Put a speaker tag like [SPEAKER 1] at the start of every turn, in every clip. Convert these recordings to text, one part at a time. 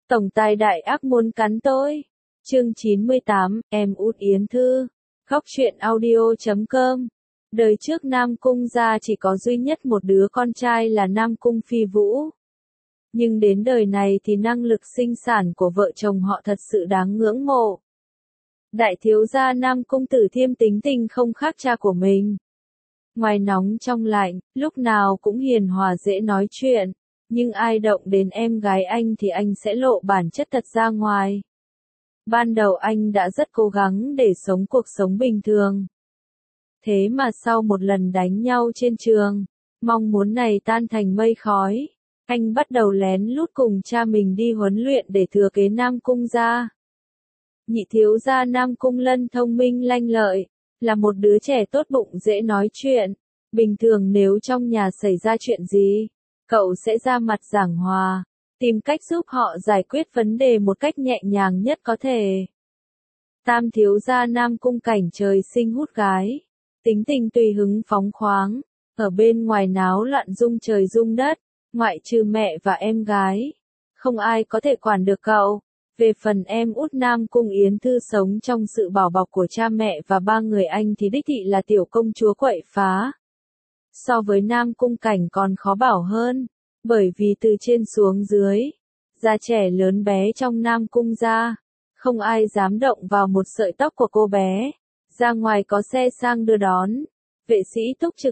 [SPEAKER 1] Tổng tài đại ác muốn cắn tôi. Chương 98, em út Yến Thư. Góc truyện audio.com. Đời trước Nam Cung gia chỉ có duy nhất một đứa con trai là Nam Cung Phi Vũ. Nhưng đến đời này thì năng lực sinh sản của vợ chồng họ thật sự đáng ngưỡng mộ. Đại thiếu gia Nam Cung Tử Thiêm tính tình không khác cha của mình. Ngoài nóng trong lạnh, lúc nào cũng hiền hòa dễ nói chuyện. Nhưng ai động đến em gái anh thì anh sẽ lộ bản chất thật ra ngoài. Ban đầu anh đã rất cố gắng để sống cuộc sống bình thường. Thế mà sau một lần đánh nhau trên trường, mong muốn này tan thành mây khói. Anh bắt đầu lén lút cùng cha mình đi huấn luyện để thừa kế Nam Cung gia. Nhị thiếu gia Nam Cung Lân thông minh lanh lợi, là một đứa trẻ tốt bụng dễ nói chuyện. Bình thường nếu trong nhà xảy ra chuyện gì, cậu sẽ ra mặt giảng hòa, tìm cách giúp họ giải quyết vấn đề một cách nhẹ nhàng nhất có thể. Tam thiếu gia Nam Cung Cảnh trời sinh hút gái, tính tình tùy hứng phóng khoáng, ở bên ngoài náo loạn rung trời rung đất, ngoại trừ mẹ và em gái, không ai có thể quản được cậu. Về phần em út Nam Cung Yến Thư sống trong sự bảo bọc của cha mẹ và ba người anh thì đích thị là tiểu công chúa quậy phá. So với Nam Cung Cảnh còn khó bảo hơn, bởi vì từ trên xuống dưới, già trẻ lớn bé trong Nam Cung gia, không ai dám động vào một sợi tóc của cô bé. Ra ngoài có xe sang đưa đón, vệ sĩ túc trực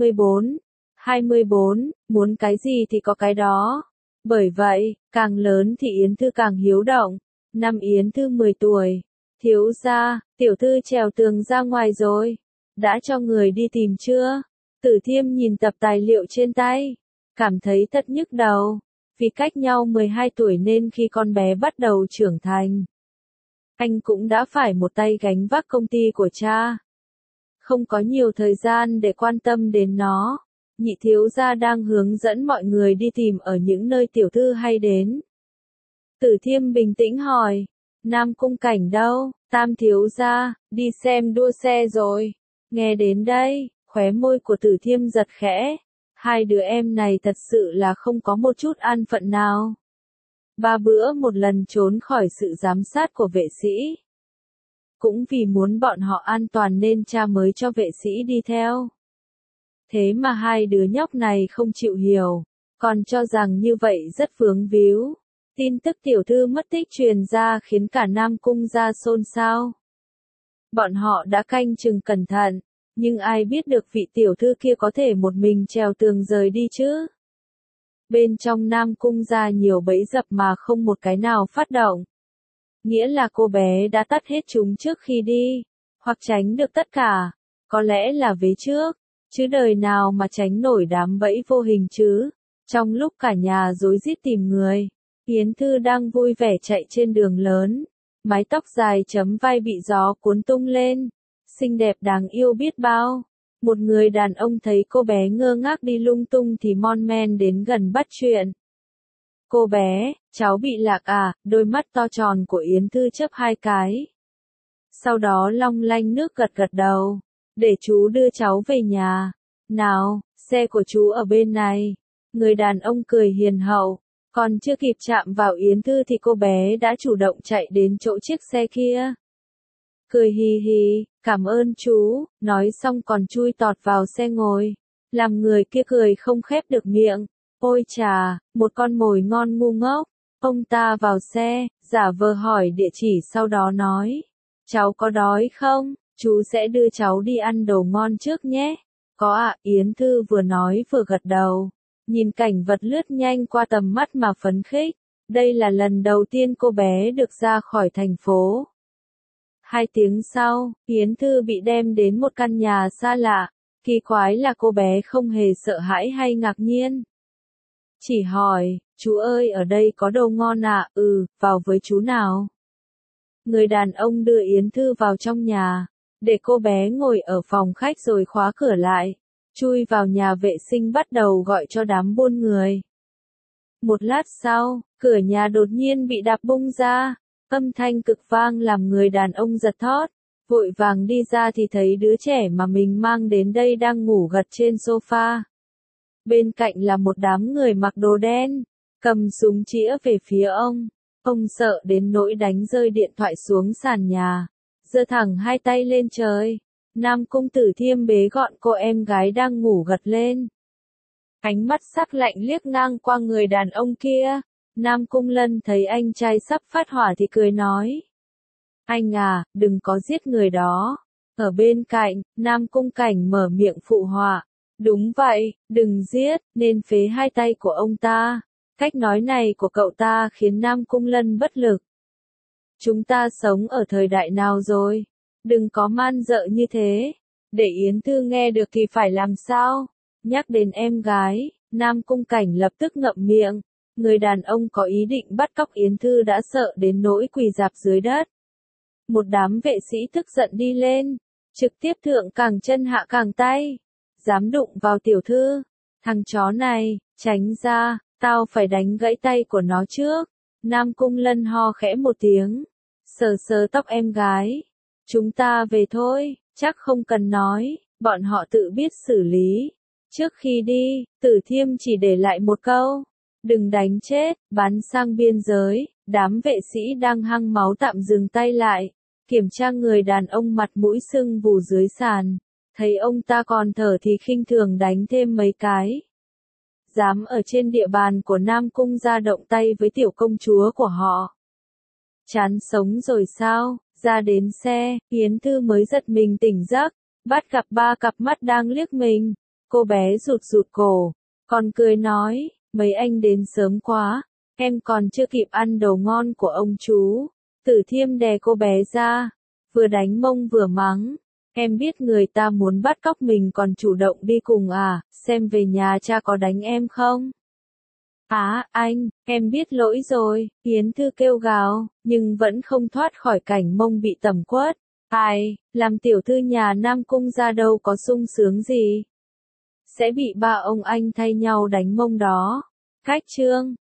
[SPEAKER 1] 24, muốn cái gì thì có cái đó. Bởi vậy, càng lớn thì Yến Thư càng hiếu động. Năm Yến Thư 10 tuổi, thiếu gia, tiểu thư trèo tường ra ngoài rồi, đã cho người đi tìm chưa? Tử Thiêm nhìn tập tài liệu trên tay, cảm thấy thật nhức đầu, vì cách nhau 12 tuổi nên khi con bé bắt đầu trưởng thành, anh cũng đã phải một tay gánh vác công ty của cha. Không có nhiều thời gian để quan tâm đến nó, nhị thiếu gia đang hướng dẫn mọi người đi tìm ở những nơi tiểu thư hay đến. Tử Thiêm bình tĩnh hỏi, Nam Cung Cảnh đâu? Tam thiếu gia, đi xem đua xe rồi. Nghe đến đây, khóe môi của Tử Thiêm giật khẽ. Hai đứa em này thật sự là không có một chút an phận nào. 3 bữa một lần trốn khỏi sự giám sát của vệ sĩ. Cũng vì muốn bọn họ an toàn nên cha mới cho vệ sĩ đi theo. Thế mà hai đứa nhóc này không chịu hiểu, còn cho rằng như vậy rất vướng víu. Tin tức tiểu thư mất tích truyền ra khiến cả Nam Cung gia xôn xao. Bọn họ đã canh chừng cẩn thận, nhưng ai biết được vị tiểu thư kia có thể một mình trèo tường rời đi chứ? Bên trong Nam Cung gia nhiều bẫy dập mà không một cái nào phát động. Nghĩa là cô bé đã tắt hết chúng trước khi đi, hoặc tránh được tất cả, có lẽ là vế trước, chứ đời nào mà tránh nổi đám bẫy vô hình chứ. Trong lúc cả nhà rối rít tìm người, Yến Thư đang vui vẻ chạy trên đường lớn, mái tóc dài chấm vai bị gió cuốn tung lên, xinh đẹp đáng yêu biết bao. Một người đàn ông thấy cô bé ngơ ngác đi lung tung thì mon men đến gần bắt chuyện. Cô bé, cháu bị lạc à? Đôi mắt to tròn của Yến Thư chớp 2 cái. Sau đó long lanh nước gật gật đầu, để chú đưa cháu về nhà. Nào, xe của chú ở bên này. Người đàn ông cười hiền hậu, còn chưa kịp chạm vào Yến Thư thì cô bé đã chủ động chạy đến chỗ chiếc xe kia. Cười hì hì, cảm ơn chú, nói xong còn chui tọt vào xe ngồi, làm người kia cười không khép được miệng. Ôi chà, một con mồi ngon ngu ngốc. Ông ta vào xe, giả vờ hỏi địa chỉ sau đó nói, cháu có đói không? Chú sẽ đưa cháu đi ăn đồ ngon trước nhé. Có ạ, Yến Thư vừa nói vừa gật đầu, nhìn cảnh vật lướt nhanh qua tầm mắt mà phấn khích. Đây là lần đầu tiên cô bé được ra khỏi thành phố. 2 tiếng sau, Yến Thư bị đem đến một căn nhà xa lạ. Kỳ quái là cô bé không hề sợ hãi hay ngạc nhiên. Chỉ hỏi, chú ơi ở đây có đồ ngon à? Vào với chú nào. Người đàn ông đưa Yến Thư vào trong nhà, để cô bé ngồi ở phòng khách rồi khóa cửa lại, chui vào nhà vệ sinh bắt đầu gọi cho đám buôn người. Một lát sau, cửa nhà đột nhiên bị đạp bung ra, âm thanh cực vang làm người đàn ông giật thót, vội vàng đi ra thì thấy đứa trẻ mà mình mang đến đây đang ngủ gật trên sofa. Bên cạnh là một đám người mặc đồ đen, cầm súng chĩa về phía ông. Ông sợ đến nỗi đánh rơi điện thoại xuống sàn nhà, giơ thẳng hai tay lên trời. Nam Cung Tử Thiêm bế gọn cô em gái đang ngủ gật lên. Ánh mắt sắc lạnh liếc ngang qua người đàn ông kia. Nam Cung Lân thấy anh trai sắp phát hỏa thì cười nói. Anh à, đừng có giết người đó. Ở bên cạnh, Nam Cung Cảnh mở miệng phụ họa. Đúng vậy, đừng giết, nên phế hai tay của ông ta. Cách nói này của cậu ta khiến Nam Cung Lân bất lực. Chúng ta sống ở thời đại nào rồi? Đừng có man dợ như thế. Để Yến Thư nghe được thì phải làm sao? Nhắc đến em gái, Nam Cung Cảnh lập tức ngậm miệng. Người đàn ông có ý định bắt cóc Yến Thư đã sợ đến nỗi quỳ rạp dưới đất. Một đám vệ sĩ tức giận đi lên, trực tiếp thượng càng chân hạ càng tay. Dám đụng vào tiểu thư, thằng chó này, tránh ra, tao phải đánh gãy tay của nó trước. Nam Cung Lân ho khẽ một tiếng, sờ sờ tóc em gái. Chúng ta về thôi, chắc không cần nói, bọn họ tự biết xử lý. Trước khi đi, Tử Thiêm chỉ để lại một câu. Đừng đánh chết, bắn sang biên giới. Đám vệ sĩ đang hăng máu tạm dừng tay lại. Kiểm tra người đàn ông mặt mũi sưng vù dưới sàn. Thấy ông ta còn thở thì khinh thường đánh thêm mấy cái. Dám ở trên địa bàn của Nam Cung ra động tay với tiểu công chúa của họ. Chán sống rồi sao? Ra đến xe, Yến Thư mới giật mình tỉnh giấc. Bắt gặp ba cặp mắt đang liếc mình. Cô bé rụt rụt cổ. Còn cười nói, mấy anh đến sớm quá. Em còn chưa kịp ăn đồ ngon của ông chú. Tử Thiêm đè cô bé ra. Vừa đánh mông vừa mắng. Em biết người ta muốn bắt cóc mình còn chủ động đi cùng à, xem về nhà cha có đánh em không? Anh, em biết lỗi rồi, Yến Thư kêu gào, nhưng vẫn không thoát khỏi cảnh mông bị tẩm quất. Ai, làm tiểu thư nhà Nam Cung ra đâu có sung sướng gì. Sẽ bị ba ông anh thay nhau đánh mông đó. Cách chương